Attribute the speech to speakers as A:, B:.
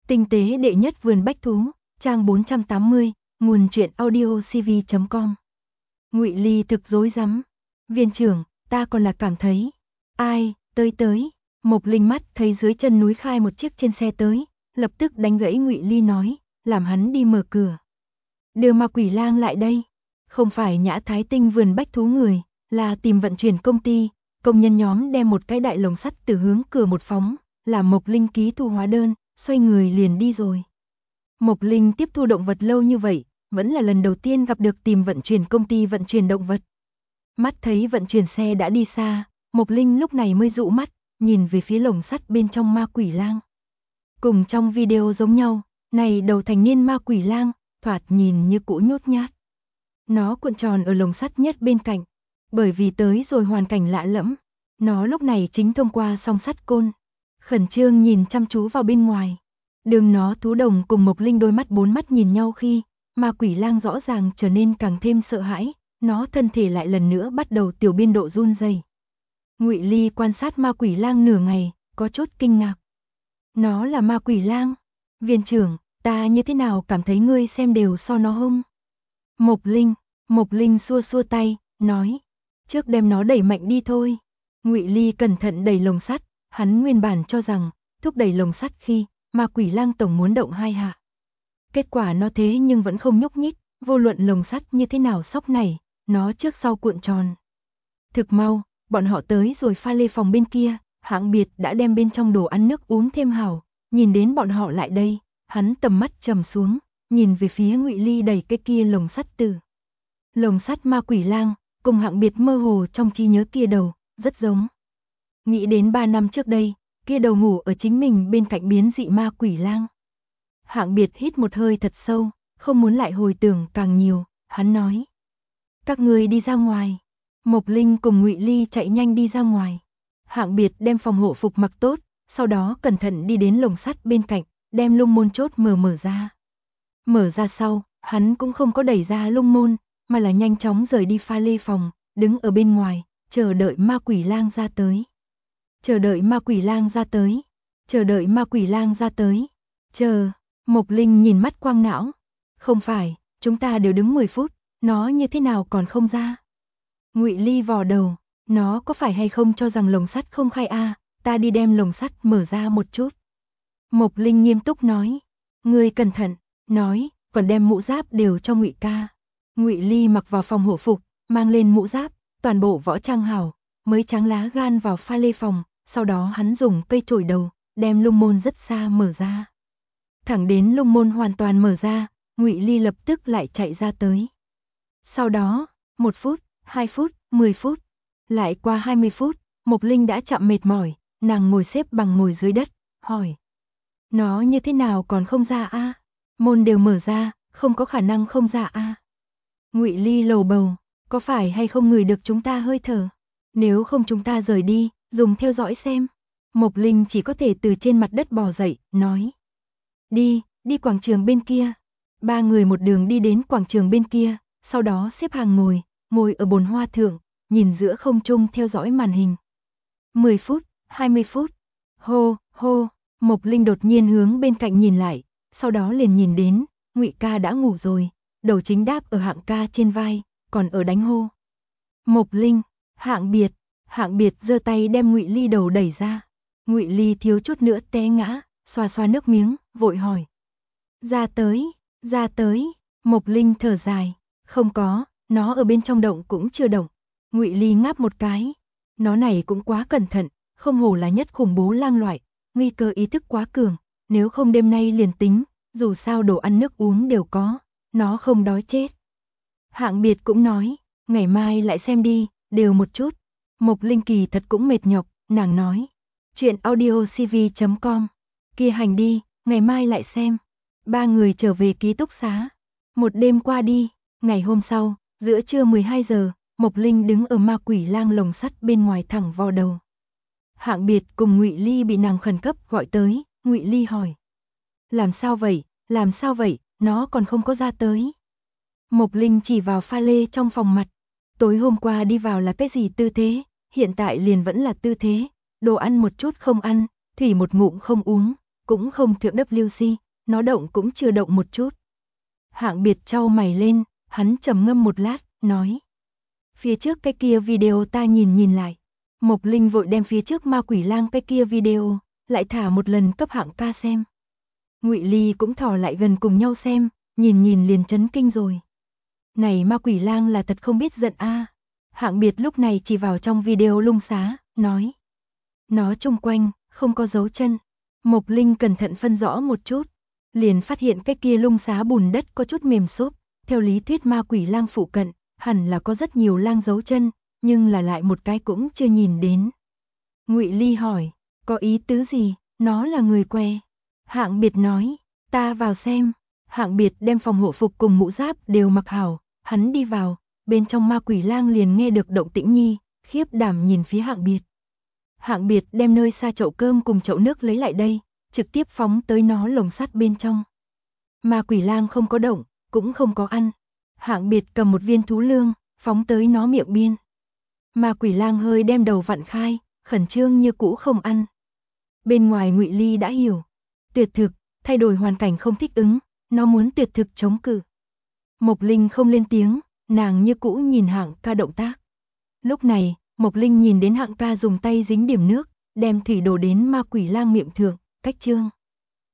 A: Tinh tế đệ nhất vườn bách thú, trang 480, nguồn truyện audiocv.com. Ngụy Ly thực rối rắm. Viên trưởng, ta còn là cảm thấy. Ai, tới. Mộc Linh mắt thấy dưới chân núi khai một chiếc trên xe tới, lập tức đánh gãy Ngụy Ly nói, làm hắn đi mở cửa. Đưa Ma Quỷ Lang lại đây. Không phải Nhã Thái Tinh vườn bách thú người, là tìm vận chuyển công ty. Công nhân nhóm đem một cái đại lồng sắt từ hướng cửa một phóng, làm Mộc Linh ký thu hóa đơn, xoay người liền đi rồi. Mộc Linh tiếp thu động vật lâu như vậy, vẫn là lần đầu tiên gặp được tìm vận chuyển công ty vận chuyển động vật. Mắt thấy vận chuyển xe đã đi xa, Mộc Linh lúc này mới dụ mắt, nhìn về phía lồng sắt bên trong Ma Quỷ Lang. Cùng trong video giống nhau, này đầu thành niên Ma Quỷ Lang, thoạt nhìn như cũ nhút nhát. Nó cuộn tròn ở lồng sắt nhất bên cạnh, bởi vì tới rồi hoàn cảnh lạ lẫm, nó lúc này chính thông qua song sắt côn, khẩn trương nhìn chăm chú vào bên ngoài. Đường nó thú đồng cùng Mộc Linh đôi mắt bốn mắt nhìn nhau khi, Ma Quỷ Lang rõ ràng trở nên càng thêm sợ hãi, nó thân thể lại lần nữa bắt đầu tiểu biên độ run rẩy. Ngụy Ly quan sát Ma Quỷ Lang nửa ngày, có chút kinh ngạc. Nó là Ma Quỷ Lang? Viên trưởng, ta như thế nào cảm thấy ngươi xem đều so nó hung? Mộc Linh xua xua tay, nói, trước đem nó đẩy mạnh đi thôi. Ngụy Ly cẩn thận đẩy lồng sắt, hắn nguyên bản cho rằng, thúc đẩy lồng sắt khi, Ma Quỷ Lang tổng muốn động hai hạ. Kết quả nó thế nhưng vẫn không nhúc nhích, vô luận lồng sắt như thế nào sóc này, nó trước sau cuộn tròn. Thực mau, bọn họ tới rồi pha lê phòng bên kia, Hạng Biệt đã đem bên trong đồ ăn nước uống thêm hảo, nhìn đến bọn họ lại đây, hắn tầm mắt trầm xuống, nhìn về phía Ngụy Ly đẩy cái kia lồng sắt từ. Lồng sắt Ma Quỷ Lang, cùng Hạng Biệt mơ hồ trong trí nhớ kia đầu, rất giống. Nghĩ đến 3 năm trước đây, kia đầu ngủ ở chính mình bên cạnh biến dị Ma Quỷ Lang. Hạng Biệt hít một hơi thật sâu, không muốn lại hồi tưởng càng nhiều, hắn nói. Các người đi ra ngoài. Mộc Linh cùng Ngụy Ly chạy nhanh đi ra ngoài. Hạng Biệt đem phòng hộ phục mặc tốt, sau đó cẩn thận đi đến lồng sắt bên cạnh, đem lung môn chốt mở ra. Mở ra sau, hắn cũng không có đẩy ra lung môn, mà là nhanh chóng rời đi pha lê phòng, đứng ở bên ngoài, chờ đợi Ma Quỷ Lang ra tới. Chờ đợi Ma Quỷ Lang ra tới. Chờ đợi Ma Quỷ Lang ra tới. Chờ. Mộc Linh nhìn mắt quang não. Không phải, chúng ta đều đứng 10 phút, nó như thế nào còn không ra? Ngụy Ly vò đầu, nó có phải hay không cho rằng lồng sắt không khai a, ta đi đem lồng sắt mở ra một chút. Mộc Linh nghiêm túc nói, ngươi cẩn thận, nói, còn đem mũ giáp đều cho Ngụy ca. Ngụy Ly mặc vào phòng hộ phục, mang lên mũ giáp, toàn bộ võ trang hảo, mới tráng lá gan vào pha lê phòng, sau đó hắn dùng cây chổi đầu, đem lung môn rất xa mở ra. Thẳng đến lung môn hoàn toàn mở ra, Ngụy Ly lập tức lại chạy ra tới. Sau đó, 1 phút, 2 phút, 10 phút, lại qua 20 phút, Mộc Linh đã chậm mệt mỏi, nàng ngồi xếp bằng ngồi dưới đất, hỏi. Nó như thế nào còn không ra a? Môn đều mở ra, không có khả năng không ra a. Ngụy Ly lầu bầu, có phải hay không ngửi được chúng ta hơi thở? Nếu không chúng ta rời đi, dùng theo dõi xem. Mộc Linh chỉ có thể từ trên mặt đất bò dậy, nói. Đi quảng trường bên kia. 3 người một đường đi đến quảng trường bên kia, sau đó xếp hàng ngồi ở bồn hoa thượng, nhìn giữa không trung theo dõi màn hình. 10 phút, 20 phút. Hô, Mộc Linh đột nhiên hướng bên cạnh nhìn lại, sau đó liền nhìn đến, Ngụy ca đã ngủ rồi, đầu chính đáp ở Hạng ca trên vai, còn ở đánh hô. Mộc Linh, Hạng Biệt giơ tay đem Ngụy Ly đầu đẩy ra. Ngụy Ly thiếu chút nữa té ngã, xoa nước miếng, vội hỏi. Ra tới, Mộc Linh thở dài, không có, nó ở bên trong động cũng chưa động. Ngụy Ly ngáp một cái, nó này cũng quá cẩn thận, không hổ là nhất khủng bố lang loại, nguy cơ ý thức quá cường, nếu không đêm nay liền tính, dù sao đồ ăn nước uống đều có, nó không đói chết. Hạng Biệt cũng nói, ngày mai lại xem đi, đều một chút. Mộc Linh kỳ thật cũng mệt nhọc, nàng nói. Chuyện audiocv.com, kia hành đi, ngày mai lại xem. 3 người trở về ký túc xá. Một đêm qua đi, ngày hôm sau, giữa trưa 12 giờ, Mộc Linh đứng ở Ma Quỷ Lang lồng sắt bên ngoài thẳng vò đầu. Hạng Biệt cùng Ngụy Ly bị nàng khẩn cấp gọi tới, Ngụy Ly hỏi. Làm sao vậy, nó còn không có ra tới. Mộc Linh chỉ vào pha lê trong phòng mặt. Tối hôm qua đi vào là cái gì tư thế, hiện tại liền vẫn là tư thế, đồ ăn một chút không ăn, thủy một ngụm không uống, cũng không thượng WC, nó động cũng chưa động một chút. Hạng Biệt chau mày lên, hắn trầm ngâm một lát, nói. Phía trước cái kia video ta nhìn lại. Mộc Linh vội đem phía trước ma quỷ lang cái kia video, lại thả một lần cấp Hạng ca xem. Ngụy Ly cũng thò lại gần cùng nhau xem, nhìn liền chấn kinh rồi. Này ma quỷ lang là thật không biết giận a. Hạng Biệt lúc này chỉ vào trong video lung xá, nói. Nó chung quanh, không có dấu chân. Mộc Linh cẩn thận phân rõ một chút, liền phát hiện cái kia lung xá bùn đất có chút mềm xốp, theo lý thuyết ma quỷ lang phụ cận, hẳn là có rất nhiều lang dấu chân, nhưng là lại một cái cũng chưa nhìn đến. Ngụy Ly hỏi, có ý tứ gì, nó là người què. Hạng Biệt nói, ta vào xem. Hạng Biệt đem phòng hộ phục cùng mũ giáp đều mặc hảo, hắn đi vào, bên trong ma quỷ lang liền nghe được động tĩnh nhi, khiếp đảm nhìn phía Hạng Biệt. Hạng Biệt đem nơi xa chậu cơm cùng chậu nước lấy lại đây, trực tiếp phóng tới nó lồng sắt bên trong. Ma quỷ lang không có động, cũng không có ăn. Hạng Biệt cầm một viên thú lương, phóng tới nó miệng biên. Ma quỷ lang hơi đem đầu vặn khai, khẩn trương như cũ không ăn. Bên ngoài Ngụy Ly đã hiểu, tuyệt thực, thay đổi hoàn cảnh không thích ứng, nó muốn tuyệt thực chống cự. Mộc Linh không lên tiếng, nàng như cũ nhìn Hạng ca động tác. Lúc này, Mộc Linh nhìn đến Hạng ca dùng tay dính điểm nước, đem thủy đổ đến ma quỷ lang miệng thượng, cách trương.